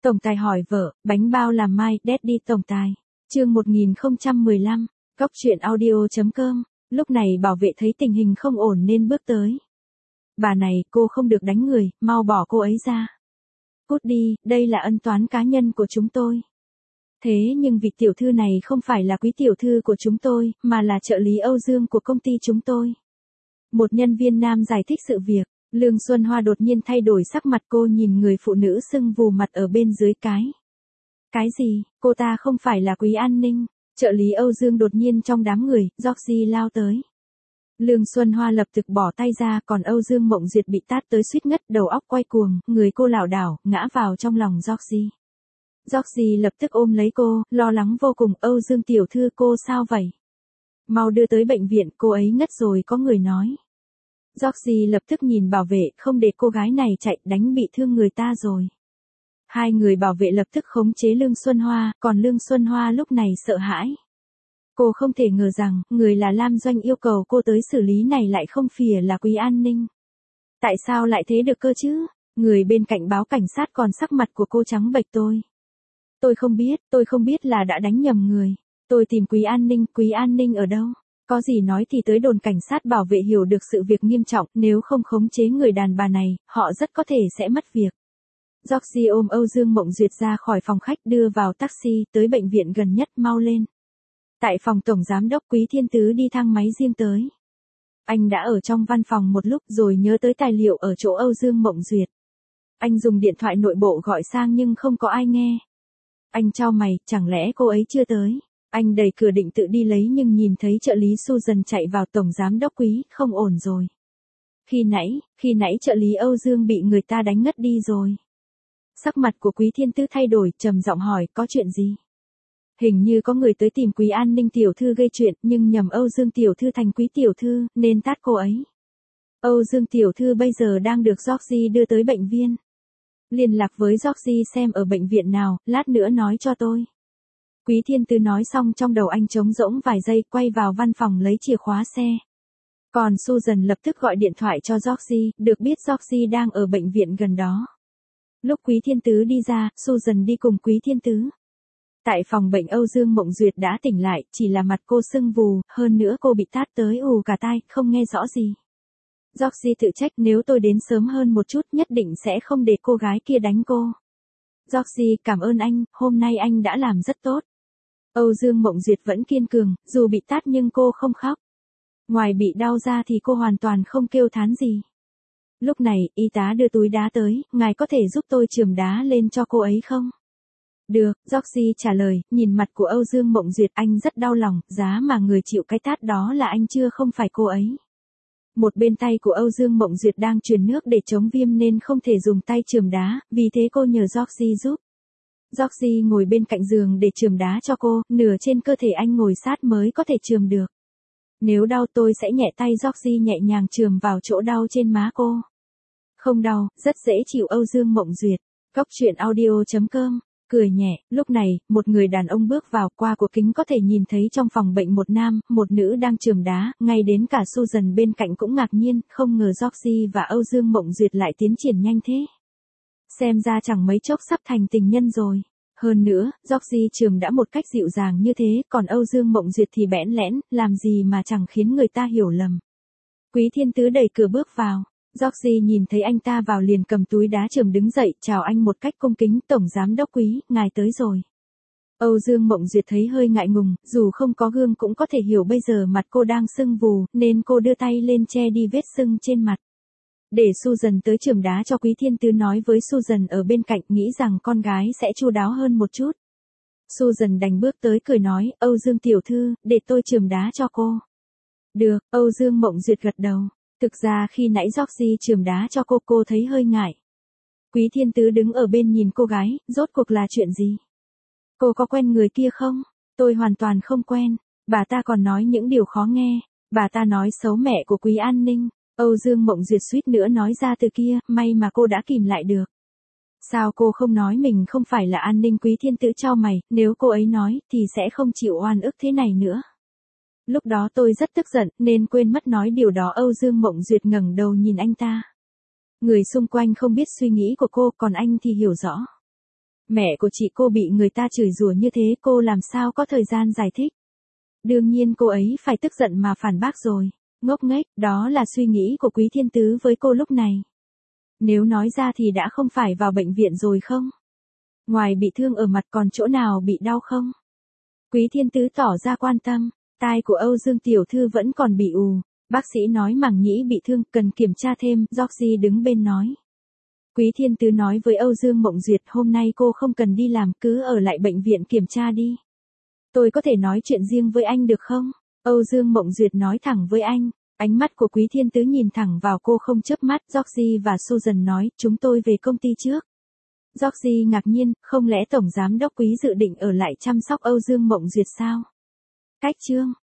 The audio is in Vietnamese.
Tổng tài hỏi vợ, bánh bao làm mai, Daddy tổng tài. Chương 1015, Góc truyện audio.com. Lúc này bảo vệ thấy tình hình không ổn nên bước tới. Bà này, cô không được đánh người, mau bỏ cô ấy ra. Cút đi, đây là ân toán cá nhân của chúng tôi. Thế nhưng vị tiểu thư này không phải là quý tiểu thư của chúng tôi, mà là trợ lý Âu Dương của công ty chúng tôi. Một nhân viên nam giải thích sự việc. Lương Xuân Hoa đột nhiên thay đổi sắc mặt, cô nhìn người phụ nữ sưng vù mặt ở bên dưới cái. Cái gì, cô ta không phải là Quý An Ninh. Trợ lý Âu Dương đột nhiên trong đám người, Georgie lao tới. Lương Xuân Hoa lập tức bỏ tay ra, còn Âu Dương Mộng Duyệt bị tát tới suýt ngất, đầu óc quay cuồng, người cô lảo đảo, ngã vào trong lòng Georgie. Georgie lập tức ôm lấy cô, lo lắng vô cùng, Âu Dương tiểu thư cô sao vậy? Mau đưa tới bệnh viện, cô ấy ngất rồi, có người nói. Georgie lập tức nhìn bảo vệ, không để cô gái này chạy, đánh bị thương người ta rồi. Hai người bảo vệ lập tức khống chế Lương Xuân Hoa, còn Lương Xuân Hoa lúc này sợ hãi. Cô không thể ngờ rằng, người là Lam Doanh yêu cầu cô tới xử lý này lại không phải là Quý An Ninh. Tại sao lại thế được cơ chứ? Người bên cạnh báo cảnh sát, còn sắc mặt của cô trắng bệch. Tôi không biết là đã đánh nhầm người. Tôi tìm Quý An Ninh ở đâu? Có gì nói thì tới đồn cảnh sát. Bảo vệ hiểu được sự việc nghiêm trọng, nếu không khống chế người đàn bà này, họ rất có thể sẽ mất việc. Georgie ôm Âu Dương Mộng Duyệt ra khỏi phòng khách, đưa vào taxi, tới bệnh viện gần nhất, mau lên. Tại phòng tổng giám đốc, Quý Thiên Tứ đi thang máy riêng tới. Anh đã ở trong văn phòng một lúc rồi nhớ tới tài liệu ở chỗ Âu Dương Mộng Duyệt. Anh dùng điện thoại nội bộ gọi sang nhưng không có ai nghe. Anh chau mày, chẳng lẽ cô ấy chưa tới? Anh đẩy cửa định tự đi lấy nhưng nhìn thấy trợ lý Susan chạy vào. Tổng giám đốc Quý, không ổn rồi. Khi nãy trợ lý Âu Dương bị người ta đánh ngất đi rồi. Sắc mặt của Quý Thiên Tứ thay đổi, trầm giọng hỏi, có chuyện gì? Hình như có người tới tìm Quý An Ninh tiểu thư gây chuyện, nhưng nhầm Âu Dương tiểu thư thành Quý tiểu thư, nên tát cô ấy. Âu Dương tiểu thư bây giờ đang được Georgie đưa tới bệnh viện. Liên lạc với Georgie xem ở bệnh viện nào, lát nữa nói cho tôi. Quý Thiên Tứ nói xong, trong đầu anh trống rỗng vài giây, quay vào văn phòng lấy chìa khóa xe. Còn Susan lập tức gọi điện thoại cho Georgie, được biết Georgie đang ở bệnh viện gần đó. Lúc Quý Thiên Tứ đi ra, Susan đi cùng Quý Thiên Tứ. Tại phòng bệnh, Âu Dương Mộng Duyệt đã tỉnh lại, chỉ là mặt cô sưng vù, hơn nữa cô bị tát tới ù cả tai, không nghe rõ gì. Georgie tự trách, nếu tôi đến sớm hơn một chút nhất định sẽ không để cô gái kia đánh cô. Georgie, cảm ơn anh, hôm nay anh đã làm rất tốt. Âu Dương Mộng Duyệt vẫn kiên cường, dù bị tát nhưng cô không khóc. Ngoài bị đau ra thì cô hoàn toàn không kêu thán gì. Lúc này, y tá đưa túi đá tới, ngài có thể giúp tôi chườm đá lên cho cô ấy không? Được, Georgie trả lời, nhìn mặt của Âu Dương Mộng Duyệt, anh rất đau lòng, giá mà người chịu cái tát đó là anh chưa không phải cô ấy. Một bên tay của Âu Dương Mộng Duyệt đang truyền nước để chống viêm nên không thể dùng tay chườm đá, vì thế cô nhờ Georgie giúp. Georgie ngồi bên cạnh giường để chườm đá cho cô, nửa trên cơ thể anh ngồi sát mới có thể chườm được. Nếu đau tôi sẽ nhẹ tay. Georgie nhẹ nhàng chườm vào chỗ đau trên má cô. Không đau, rất dễ chịu. Âu Dương Mộng Duyệt, Góc truyện audio.com, cười nhẹ. Lúc này, một người đàn ông bước vào, qua của kính có thể nhìn thấy trong phòng bệnh một nam, một nữ đang chườm đá, ngay đến cả Susan bên cạnh cũng ngạc nhiên, không ngờ Georgie và Âu Dương Mộng Duyệt lại tiến triển nhanh thế. Xem ra chẳng mấy chốc sắp thành tình nhân rồi. Hơn nữa, Georgie chườm đã một cách dịu dàng như thế, còn Âu Dương Mộng Duyệt thì bẽn lẽn, làm gì mà chẳng khiến người ta hiểu lầm. Quý Thiên Tứ đẩy cửa bước vào. Georgie nhìn thấy anh ta vào liền cầm túi đá chườm đứng dậy, chào anh một cách cung kính, tổng giám đốc Quý, ngài tới rồi. Âu Dương Mộng Duyệt thấy hơi ngại ngùng, dù không có gương cũng có thể hiểu bây giờ mặt cô đang sưng vù, nên cô đưa tay lên che đi vết sưng trên mặt. Để Susan tới chườm đá cho. Quý Thiên Tứ nói với Susan ở bên cạnh, nghĩ rằng con gái sẽ chu đáo hơn một chút. Susan đành bước tới cười nói, Âu Dương tiểu thư, để tôi chườm đá cho cô. Được, Âu Dương Mộng Duyệt gật đầu. Thực ra khi nãy Georgie chườm đá cho cô thấy hơi ngại. Quý Thiên Tứ đứng ở bên nhìn cô gái, rốt cuộc là chuyện gì? Cô có quen người kia không? Tôi hoàn toàn không quen. Bà ta còn nói những điều khó nghe. Bà ta nói xấu mẹ của Quý An Ninh. Âu Dương Mộng Duyệt suýt nữa nói ra từ kia, may mà cô đã kìm lại được. Sao cô không nói mình không phải là An Ninh? Quý Thiên Tứ chau mày, nếu cô ấy nói, thì sẽ không chịu oan ức thế này nữa. Lúc đó tôi rất tức giận, nên quên mất nói điều đó. Âu Dương Mộng Duyệt ngẩng đầu nhìn anh ta. Người xung quanh không biết suy nghĩ của cô, còn anh thì hiểu rõ. Mẹ của chị cô bị người ta chửi rủa như thế cô làm sao có thời gian giải thích. Đương nhiên cô ấy phải tức giận mà phản bác rồi. Ngốc nghếch, đó là suy nghĩ của Quý Thiên Tứ với cô lúc này. Nếu nói ra thì đã không phải vào bệnh viện rồi không? Ngoài bị thương ở mặt còn chỗ nào bị đau không? Quý Thiên Tứ tỏ ra quan tâm, tai của Âu Dương tiểu thư vẫn còn bị ù, bác sĩ nói màng nhĩ bị thương cần kiểm tra thêm, Georgie đứng bên nói. Quý Thiên Tứ nói với Âu Dương Mộng Duyệt hôm nay cô không cần đi làm cứ ở lại bệnh viện kiểm tra đi. Tôi có thể nói chuyện riêng với anh được không? Âu Dương Mộng Duyệt nói thẳng với anh, ánh mắt của Quý Thiên Tứ nhìn thẳng vào cô không chớp mắt, Georgie và Susan nói, chúng tôi về công ty trước. Georgie ngạc nhiên, không lẽ Tổng Giám đốc Quý dự định ở lại chăm sóc Âu Dương Mộng Duyệt sao? Cách chương